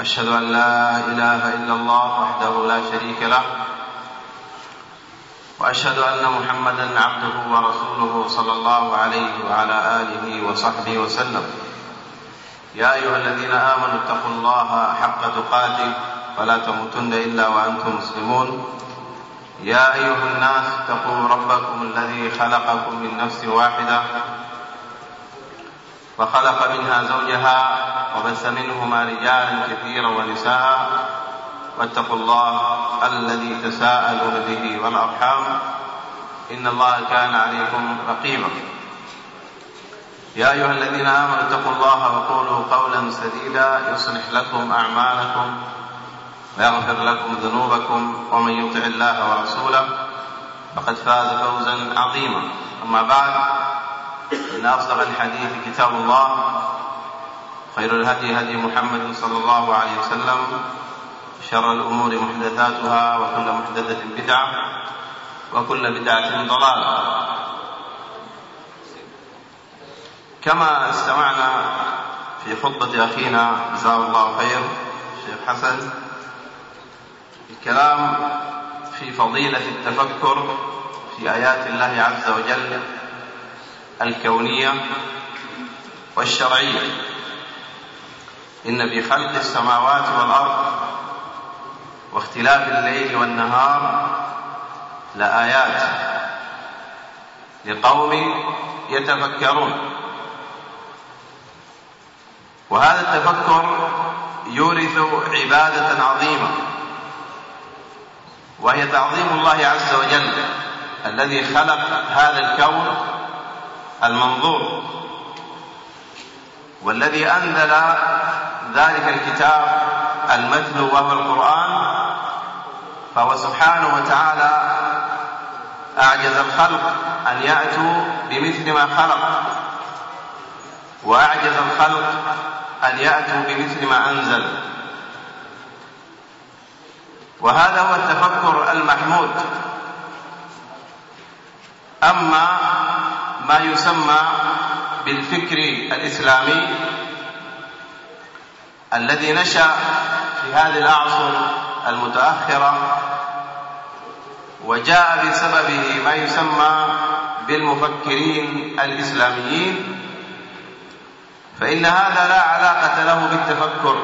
وأشهد أن لا إله إلا الله وحده لا شريك له، وأشهد أن محمدا عبده ورسوله صلى الله عليه وعلى آله وصحبه وسلم. يا أيها الذين آمنوا اتقوا الله حق تقاته ولا تموتن إلا وأنتم مسلمون. يا أيها الناس اتقوا ربكم الذي خلقكم من نفس واحدة وخلق منها زوجها وبث منهما رجالا كثيرا ونساء، واتقوا الله الذي تساءلون به والأرحام إن الله كان عليكم رقيبا. يا أيها الذين آمنوا اتقوا الله وقولوا قولا سديدا يصلح لكم أعمالكم ويغفر لكم ذنوبكم، ومن يطع الله ورسوله فقد فاز فوزا عظيما. أما بعد، إن أصدق الحديث كتاب الله، خير الهدي هدي محمد صلى الله عليه وسلم، شر الأمور محدثاتها وكل محدثة بدعة وكل بدعة ضلالة. كما استمعنا في خطبة أخينا جزاه الله خير الشيخ حسن الكلام في فضيلة التفكر في آيات الله عز وجل الكونية والشرعية. إن في خلق السماوات والأرض واختلاف الليل والنهار لآيات لقوم يتفكرون. وهذا التفكر يورث عبادة عظيمة، وهي تعظيم الله عز وجل الذي خلق هذا الكون المنظور، والذي أنزل ذلك الكتاب المتلو وهو القرآن. فهو سبحانه وتعالى أعجز الخلق أن يأتوا بمثل ما خلق، وأعجز الخلق أن يأتوا بمثل ما أنزل. وهذا هو التفكر المحمود. أما ما يسمى بالفكر الإسلامي الذي نشأ في هذه الأعصر المتأخرة وجاء بسببه ما يسمى بالمفكرين الإسلاميين، فإن هذا لا علاقة له بالتفكر،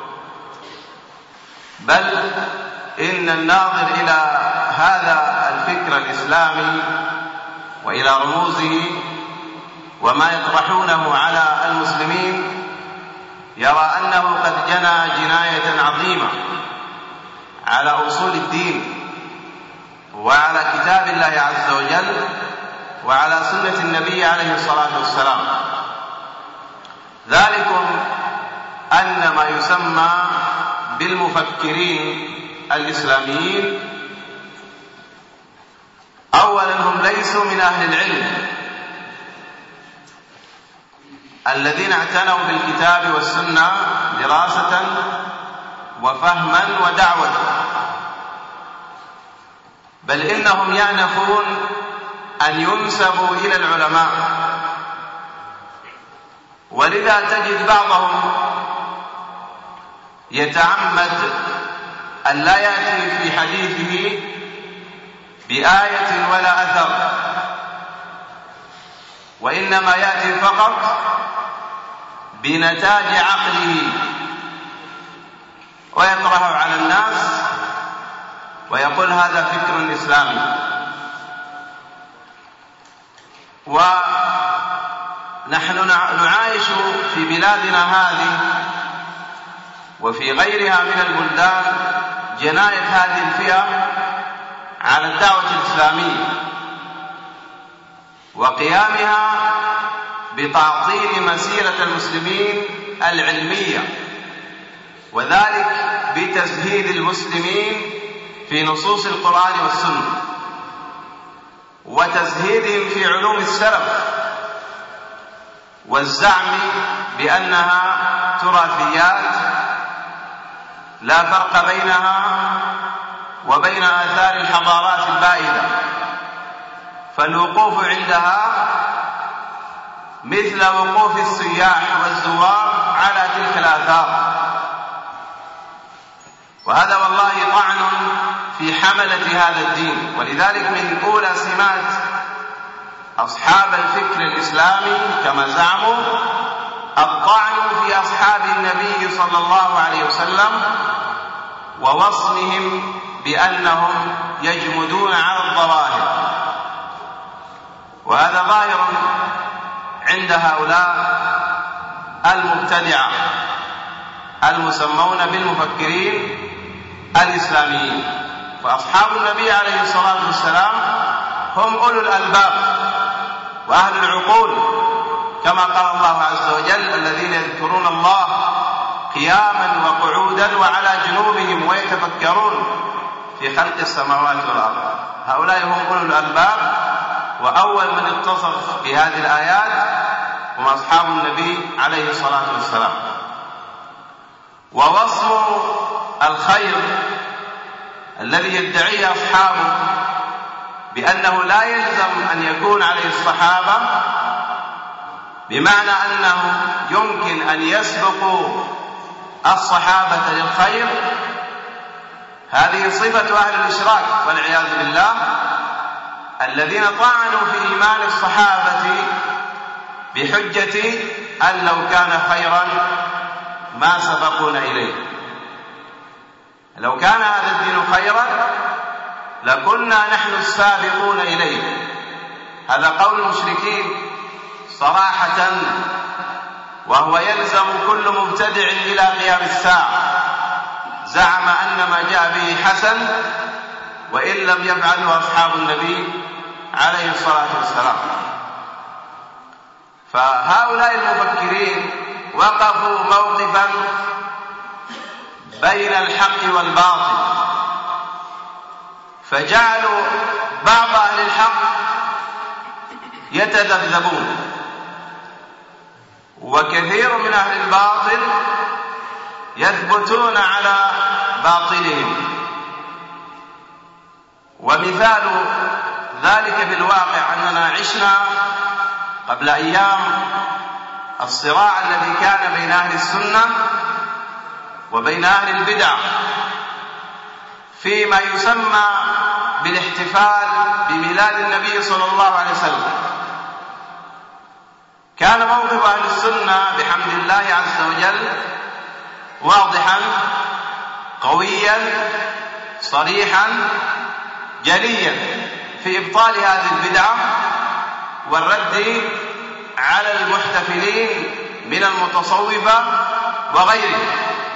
بل إن الناظر إلى هذا الفكر الإسلامي وإلى رموزه وما يطرحونه على المسلمين يرى أنه قد جنى جناية عظيمة على أصول الدين وعلى كتاب الله عز وجل وعلى سنة النبي عليه الصلاة والسلام. ذلكم أن ما يسمى بالمفكرين الإسلاميين أولا هم ليسوا من أهل العلم الذين اعتنوا بالكتاب والسنة دراسة وفهما ودعوة، بل إنهم يأنفون أن ينسبوا إلى العلماء. ولذا تجد بعضهم يتعمد أن لا يأتي في حديثه بآية ولا أثر، وإنما يأتي فقط بنتاج عقله ويطرحه على الناس ويقول هذا فكر إسلامي. ونحن نعايش في بلادنا هذه وفي غيرها من البلدان جناية هذه الفئة على الدعوة الإسلامية وقيامها بتعطيل مسيرة المسلمين العلمية، وذلك بتزهيد المسلمين في نصوص القرآن والسنة وتزهيدهم في علوم السلف والزعم بأنها تراثيات لا فرق بينها وبين آثار الحضارات البائدة، فالوقوف عندها مثل وقوف السياح والزوار على تلك الآثار. وهذا والله طعن في حملة هذا الدين. ولذلك من أولى سمات أصحاب الفكر الإسلامي كما زعموا الطعن في أصحاب النبي صلى الله عليه وسلم ووصمهم بأنهم يجمدون على الظواهر. وهذا ظاهر عند هؤلاء المبتدعة المسمون بالمفكرين الإسلاميين. فأصحاب النبي عليه الصلاة والسلام هم أولو الألباب وأهل العقول، كما قال الله عز وجل: الذين يذكرون الله قياما وقعودا وعلى جنوبهم ويتفكرون في خلق السماوات والأرض. هؤلاء هم أولو الألباب، وأول من اتصف بهذه الآيات هم أصحاب النبي عليه الصلاة والسلام. ووصف الخير الذي يدعيه أصحابه بأنه لا يلزم أن يكون عليه الصحابة، بمعنى أنه يمكن أن يسبقوا الصحابة للخير، هذه صفة أهل الإشراك والعياذ بالله، الذين طعنوا في إيمان الصحابة بحجة أن لو كان خيرا ما سبقونا إليه. لو كان هذا الدين خيرا لكنا نحن السابقون إليه. هذا قول المشركين صراحة، وهو يلزم كل مبتدع إلى قيام الساعة. زعم أن ما جاء به حسن وإن لم يفعله أصحاب النبي عليه الصلاة والسلام. فهؤلاء المفكرين وقفوا موقفا بين الحق والباطل، فجعلوا بعض أهل الحق يتذبذبون، وكثير من أهل الباطل يثبتون على باطلهم. ومثال ذلك في الواقع أننا عشنا قبل أيام الصراع الذي كان بين أهل السنة وبين أهل البدع فيما يسمى بالاحتفال بميلاد النبي صلى الله عليه وسلم. كان موقف أهل السنة بحمد الله عز وجل واضحا قويا صريحا جليا في إبطال هذه البدعة والرد على المحتفلين من المتصوفة وغيرهم.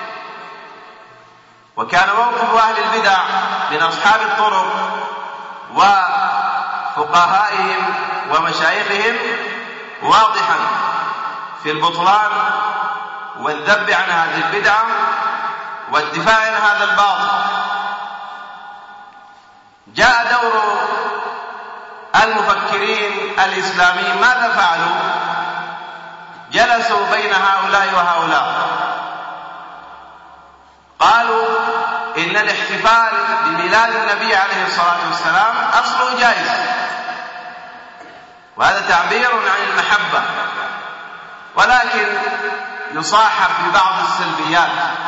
وكان موقف أهل البدع من أصحاب الطرق وفقهائهم ومشايخهم واضحا في البطلان والذب عن هذه البدعة والدفاع عن هذا الباطل. جاء دور المفكرين الإسلاميين، ماذا فعلوا؟ جلسوا بين هؤلاء وهؤلاء، قالوا إن الاحتفال بميلاد النبي عليه الصلاة والسلام أصله جائز، وهذا تعبير عن المحبة، ولكن يصاحب ببعض السلبيات،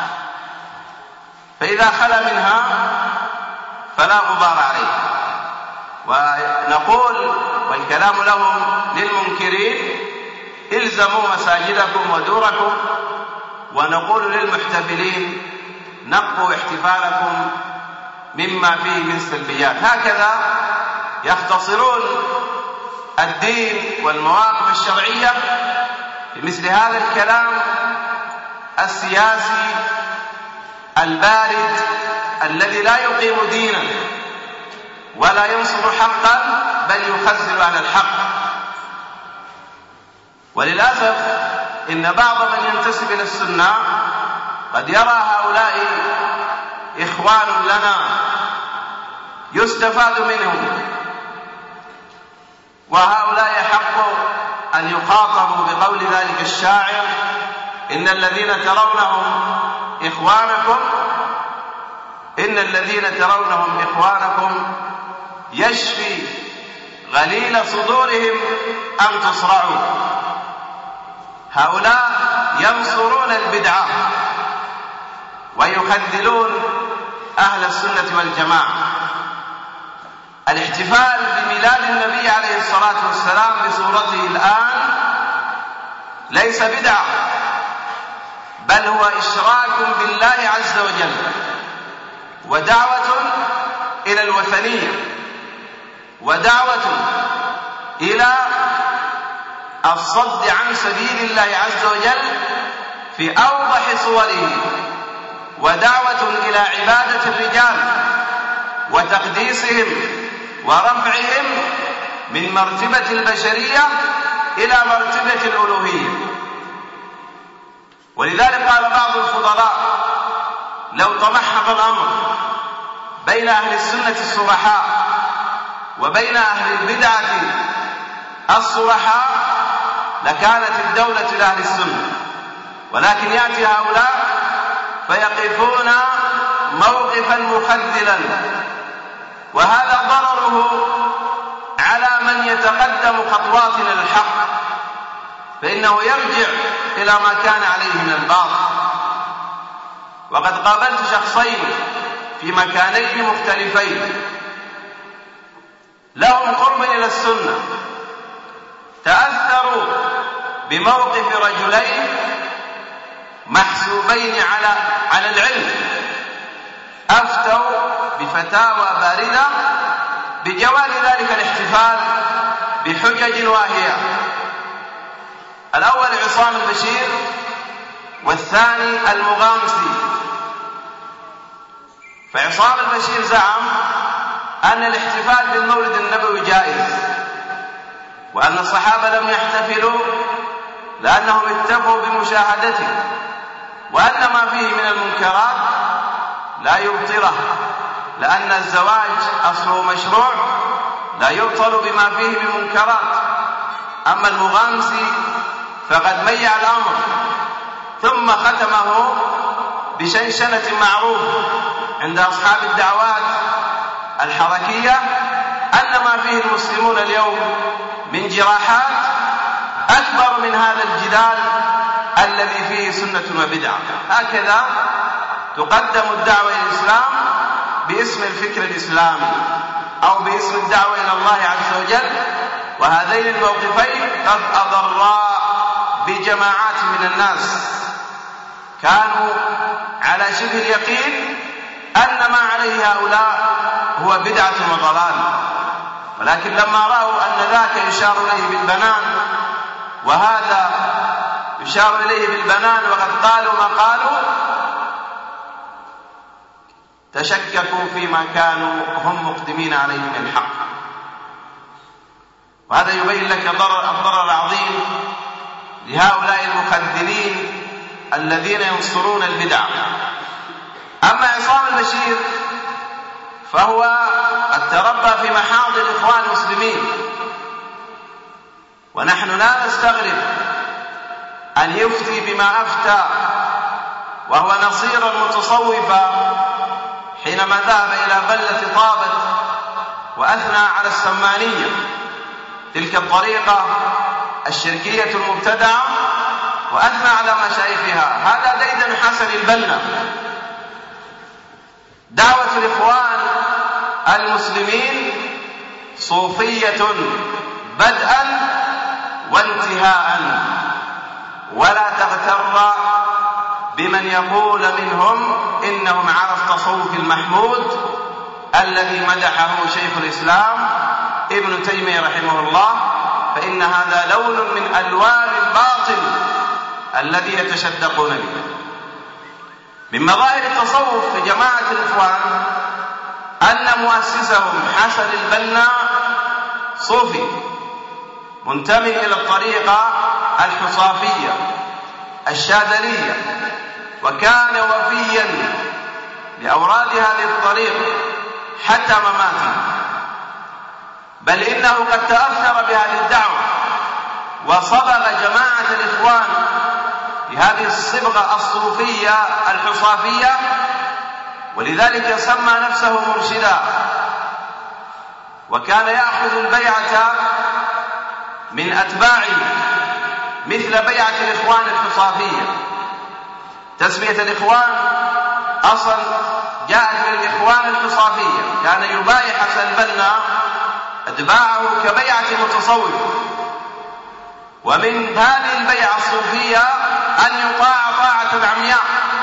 فإذا خلا منها فلا غبار عليه. ونقول والكلام لهم للمنكرين: الزموا مساجدكم ودوركم. ونقول للمحتفلين: نقوا احتفالكم مما فيه من سلبيات. هكذا يختصرون الدين والمواقف الشرعية بمثل هذا الكلام السياسي البارد الذي لا يقيم دينا ولا ينصر حقا بل يخزن أهل الحق. وللأسف إن بعض من ينتسب إلى السنة قد يرى هؤلاء إخوان لنا يستفاد منهم، وهؤلاء يحق أن يخاطبوا بقول ذلك الشاعر: إن الذين ترونهم إخوانكم يشفي غليل صدورهم أن تصرعوا. هؤلاء ينصرون البدعة ويخذلون أهل السنة والجماعة. الاحتفال بميلاد النبي عليه الصلاة والسلام بصورته الآن ليس بدعة، بل هو إشراك بالله عز وجل ودعوة إلى الوثنية ودعوة إلى الصد عن سبيل الله عز وجل في أوضح صوره، ودعوة إلى عبادة الرجال وتقديسهم ورفعهم من مرتبة البشرية إلى مرتبة الألوهية. ولذلك قال بعض الفضلاء: لو تمحض الأمر بين أهل السنة الصرحاء وبين أهل البدعة الصرحاء لكانت الدولة لأهل السنة، ولكن يأتي هؤلاء فيقفون موقفا مخذلا، وهذا ضرره على من يتقدم خطوات إلى الحق، فإنه يرجع إلى ما كان عليه من الباطل. وقد قابلت شخصين في مكانين مختلفين لهم قرب إلى السنة، تأثروا بموقف رجلين محسوبين على العلم، أفتوا بفتاوى باردة بجواز ذلك الاحتفال بحجج واهية. الأول عصام البشير والثاني المغامسي. فعصام البشير زعم أن الاحتفال بالمولد النبوي جائز، وأن الصحابة لم يحتفلوا لأنهم اكتفوا بمشاهدته، وأن ما فيه من المنكرات لا يبطله، لأن الزواج أصله مشروع لا يبطل بما فيه من منكرات. أما المغامسي فقد ميع الأمر ثم ختمه بشنشنة معروف عند أصحاب الدعوات الحركية أن ما فيه المسلمون اليوم من جراحات أكبر من هذا الجدال الذي فيه سنة وبدعة. هكذا تقدم الدعوة إلى الإسلام باسم الفكر الإسلامي أو باسم الدعوة إلى الله عز وجل، وهذين الموقفين قد أضرا بجماعات من الناس كانوا على شبه اليقين أن ما عليه هؤلاء هو بدعة وضلال، ولكن لما رأوا أن ذاك يشار إليه بالبنان وهذا يشار إليه بالبنان وقد قالوا ما قالوا، تشككوا فيما كانوا هم مقدمين عليه من الحق. وهذا يبين لك الضرر العظيم لهؤلاء المخذلين الذين ينصرون البدع. أما عصام البشير فهو قد تربى في محاضر الإخوان المسلمين، ونحن لا نستغرب أن يفتي بما أفتى، وهو نصير المتصوفة حينما ذهب إلى بلة طابت وأثنى على السمانية، تلك الطريقة الشركية المبتدعة، وأثنى على مشايخها. هذا ديدن حسن البنا. دعوة الإخوان المسلمين صوفية بدءا وانتهاء، ولا تغتر بمن يقول منهم إنهم على التصوف المحمود الذي مدحه شيخ الإسلام ابن تيمية رحمه الله، فإن هذا لون من ألوان الباطل الذي يتشدقون به. من مظاهر التصوف في جماعة الإخوان أن مؤسسهم حسن البنا صوفي منتمي إلى الطريقة الحصافية الشاذلية، وكان وفيا لأوراد هذه الطريقة حتى مماته، بل إنه قد تأثر بهذه الدعوة وصبغ جماعة الإخوان بهذه الصبغة الصوفية الحصافية، ولذلك سمى نفسه مرشدا، وكان يأخذ البيعة من أتباعه مثل بيعة الإخوان الحصافية. تسمية الإخوان أصل جاءت من الإخوان الإصافية، كان يبايع حسن البنا أتباعه كبيعة المتصوف. ومن هذه البيعة الصوفية أن يطاع طاعة عمياء،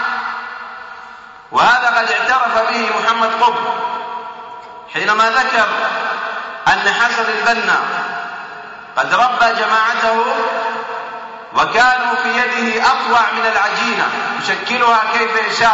وهذا قد اعترف به محمد قطب حينما ذكر أن حسن البنا قد ربى جماعته وكانوا في يده أطوع من العجينة يشكلها كيف يشاء.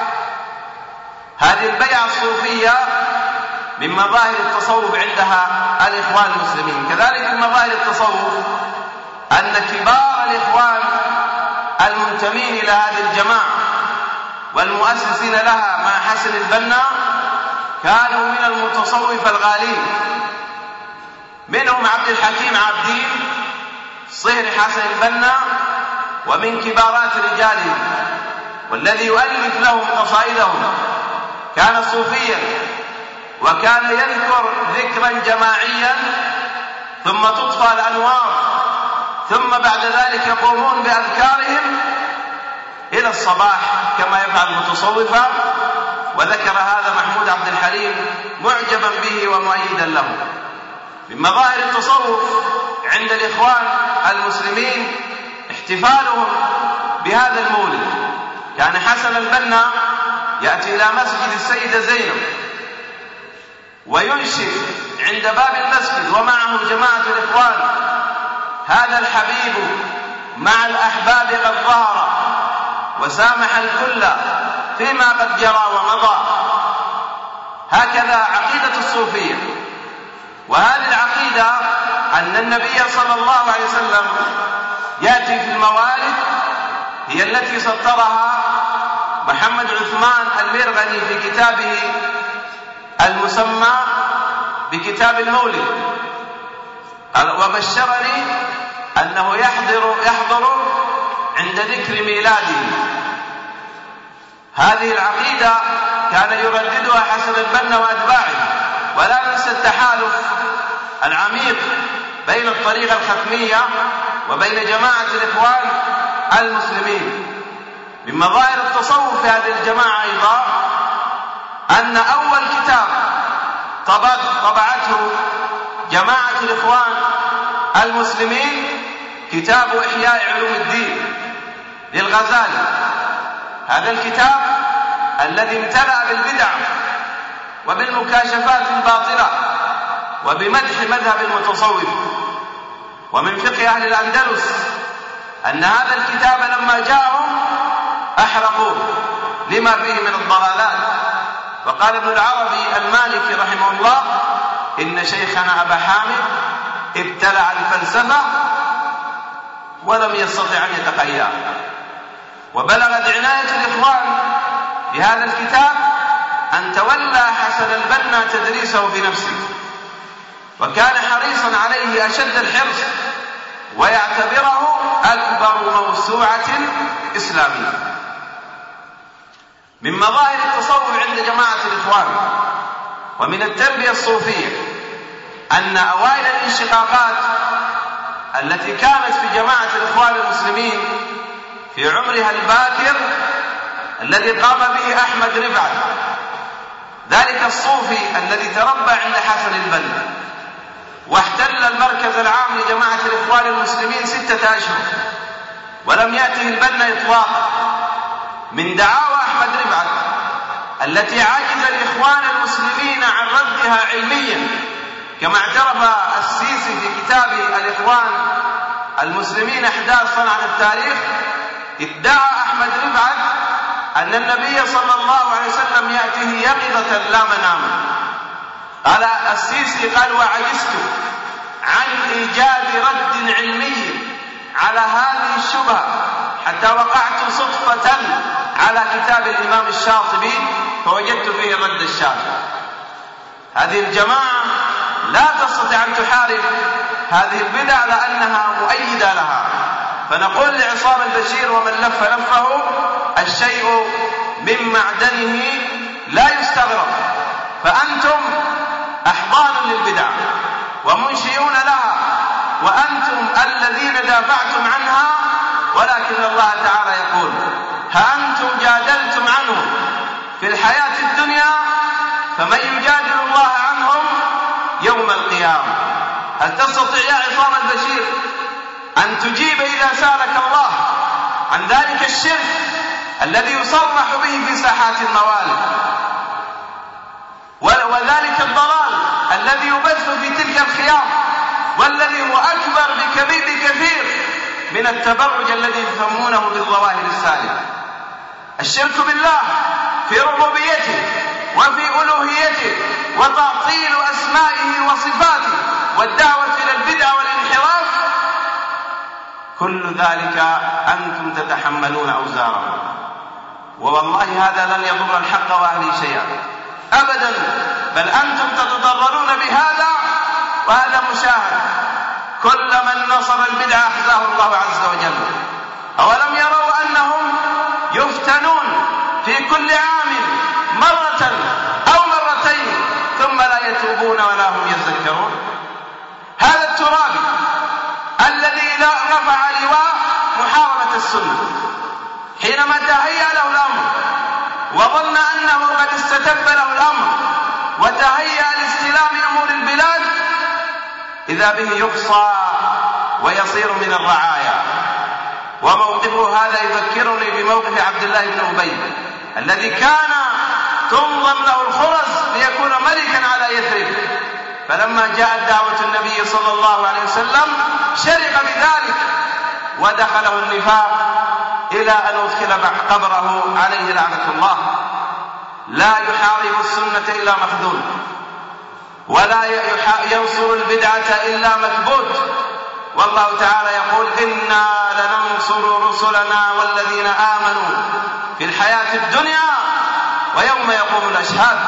هذه البيعة الصوفية من مظاهر التصوف عندها الإخوان المسلمين. كذلك من مظاهر التصوف أن كبار الإخوان المنتمين إلى هذه الجماعة والمؤسسين لها مع حسن البنا كانوا من المتصوفة الغالين، منهم عبد الحكيم عابدين صهر حسن البنا ومن كبارات رجالهم، والذي يؤلف لهم قصائدهم كان صوفيا، وكان يذكر ذكرا جماعيا ثم تطفى الأنوار، ثم بعد ذلك يقومون بأذكارهم إلى الصباح كما يفعل المتصوفة. وذكر هذا محمود عبد الحليم معجبا به ومؤيدا له. من مظاهر التصوف عند الإخوان المسلمين احتفالهم بهذا المولد. كان حسن البنا يأتي إلى مسجد السيدة زينب وينشد عند باب المسجد ومعه جماعة الإخوان: هذا الحبيب مع الأحباب قد ظهر وسامح الكل فيما قد جرى ومضى. هكذا عقيدة الصوفية. وهذه العقيدة أن النبي صلى الله عليه وسلم يأتي في الموالد هي التي سطرها محمد عثمان المرغني في كتابه المسمى بكتاب المولد، وبشرني أنه يحضر عند ذكر ميلاده. هذه العقيدة كان يرددها حسن البنا وأتباعه. ولا ننسى التحالف العميق بين الطريقة الختمية وبين جماعة الإخوان المسلمين. من مظاهر التصوف في هذه الجماعة أيضا أن أول كتاب طبعته جماعة الإخوان المسلمين كتاب إحياء علوم الدين للغزالي. هذا الكتاب الذي امتلأ بالبدع وبالمكاشفات الباطلة وبمدح مذهب المتصوف. ومن فقه أهل الأندلس أن هذا الكتاب لما جاءهم أحرقوه لما فيه من الضلالات. وقال ابن العربي المالكي رحمه الله: إن شيخنا أبا حامد ابتلع الفلسفة ولم يستطع أن يتقياه. وبلغت عناية الإخوان بهذا الكتاب أن تولى حسن البنا تدريسه بنفسه، وكان حريصا عليه أشد الحرص ويعتبره أكبر موسوعة إسلامية. من مظاهر التصوف عند جماعة الإخوان ومن التربية الصوفية أن أوائل الانشقاقات التي كانت في جماعة الإخوان المسلمين في عمرها الباكر الذي قام به أحمد رفعت، ذلك الصوفي الذي تربى عند حسن البنا واحتل المركز العام لجماعة الإخوان المسلمين 6 أشهر ولم يأته البنا إطلاقا، من دعاوى أحمد رفعت التي عجز الإخوان المسلمين عن ردها علميا، كما اعترف السيسي في كتاب الإخوان المسلمين أحداث صنعة التاريخ. ادعى أحمد رفعت أن النبي صلى الله عليه وسلم يأتيه يقظة لا مناما. قال السيسي: قال وعجزت عن إيجاد رد علمي على هذه الشبهة حتى وقعت صدفة على كتاب الإمام الشاطبي فوجدت فيه الرد الشافي. هذه الجماعة لا تستطيع أن تحارب هذه البدع لأنها مؤيدة لها. فنقول لعصام البشير ومن لف لفه: الشيء من معدنه لا يستغرب، فأنتم أحضان للبدع ومنشئون لها، وأنتم الذين دافعتم عنها، ولكن الله تعالى يقول: ها أنتم جادلتم عنهم في الحياة الدنيا فمن يجادل الله عنهم يوم القيامة. هل تستطيع يا عصام البشير أن تجيب إذا سألك الله عن ذلك الشرك الذي يصرح به في ساحات الموالد، وذلك الضلال الذي يبث في تلك الخيام، والذي هو أكبر بكثير من التبرج الذي يسمونه بالظواهر السالبة؟ الشرك بالله في ربوبيته وفي ألوهيته وتعطيل أسمائه وصفاته والدعوة إلى البدع والانحراف، كل ذلك أنتم تتحملون أوزاره، والله هذا لن يضر الحق وأهله شيئا أبدا، بل أنتم تتضررون بهذا، وهذا مشاهد. كل من نصر البدع أحزاه الله عز وجل. أولم يروا أنهم يفتنون في كل عام مرة أو مرتين ثم لا يتوبون ولا هم يذكرون؟ هذا الترابي الذي رفع لواء محاربة السنة حينما تهيأ له الأمر وظن أنه قد استتب له الأمر وتهيأ لاستلام أمور البلاد، إذا به يقصى ويصير من الرعايا. وموقفه هذا يذكرني بموقف عبد الله بن أبي الذي كان تنظم له الخرز ليكون ملكا على يثرب، فلما جاءت دعوة النبي صلى الله عليه وسلم شرق بذلك ودخله النفاق إلى أن أدخل قبره عليه لعنة الله. لا يحارب السنة إلا مخذول، ولا ينصر البدعة إلا مكبوت. والله تعالى يقول: إنا لننصر رسلنا والذين آمنوا في الحياة الدنيا ويوم يقوم الأشهاد.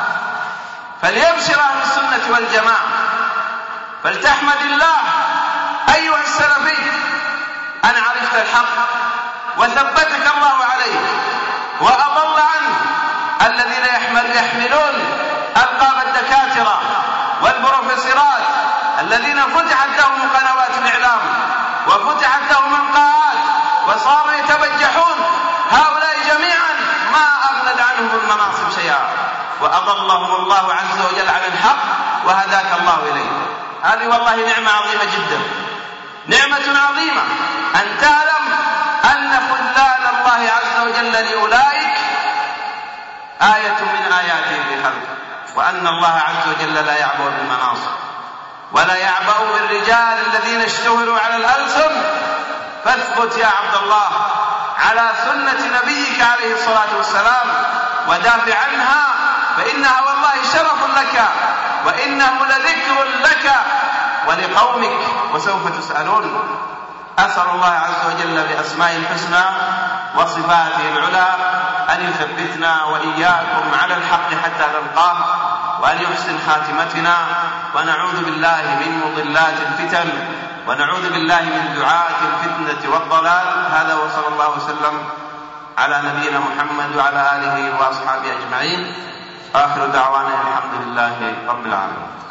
فليبشر أهل السنة والجماعة، فلتحمد الله أيها السلفي أن عرفت الحق وثبتك الله عليه وأضل عنه الذين يحملون ألقاب الدكاترة والبروفيسورات الذين فتحت لهم قنوات الإعلام وفتحت لهم القاعات وصاروا يتبجحون. هؤلاء جميعا ما أغنت عنهم المناصب شيئا، وأضلهم الله عز وجل عن الحق وهداك الله إليه. هذه والله نعمة عظيمة جدا، نعمة عظيمة أن تعلم أن خذلان الله عز وجل لأولئك آية من آياته في خلقه، وأن الله عز وجل لا يعبأ بالمناصب ولا يعبأ بالرجال الذين اشتهروا على الألسن. فاثبت يا عبد الله على سنة نبيك عليه الصلاة والسلام ودافع عنها، فإنها والله شرف لك وإنه لذكر لك ولقومك وسوف تسألون. أسأل الله عز وجل بأسمائه الحسنى وصفاته العلى أن يثبتنا وإياكم على الحق حتى نلقاه، وأن يحسن خاتمتنا، ونعوذ بالله من مضلات الفتن، ونعوذ بالله من دعاة الفتنة والضلال. هذا وصلى الله وسلم على نبينا محمد وعلى آله وأصحابه أجمعين. آخر دعوانا الحمد لله رب العالمين.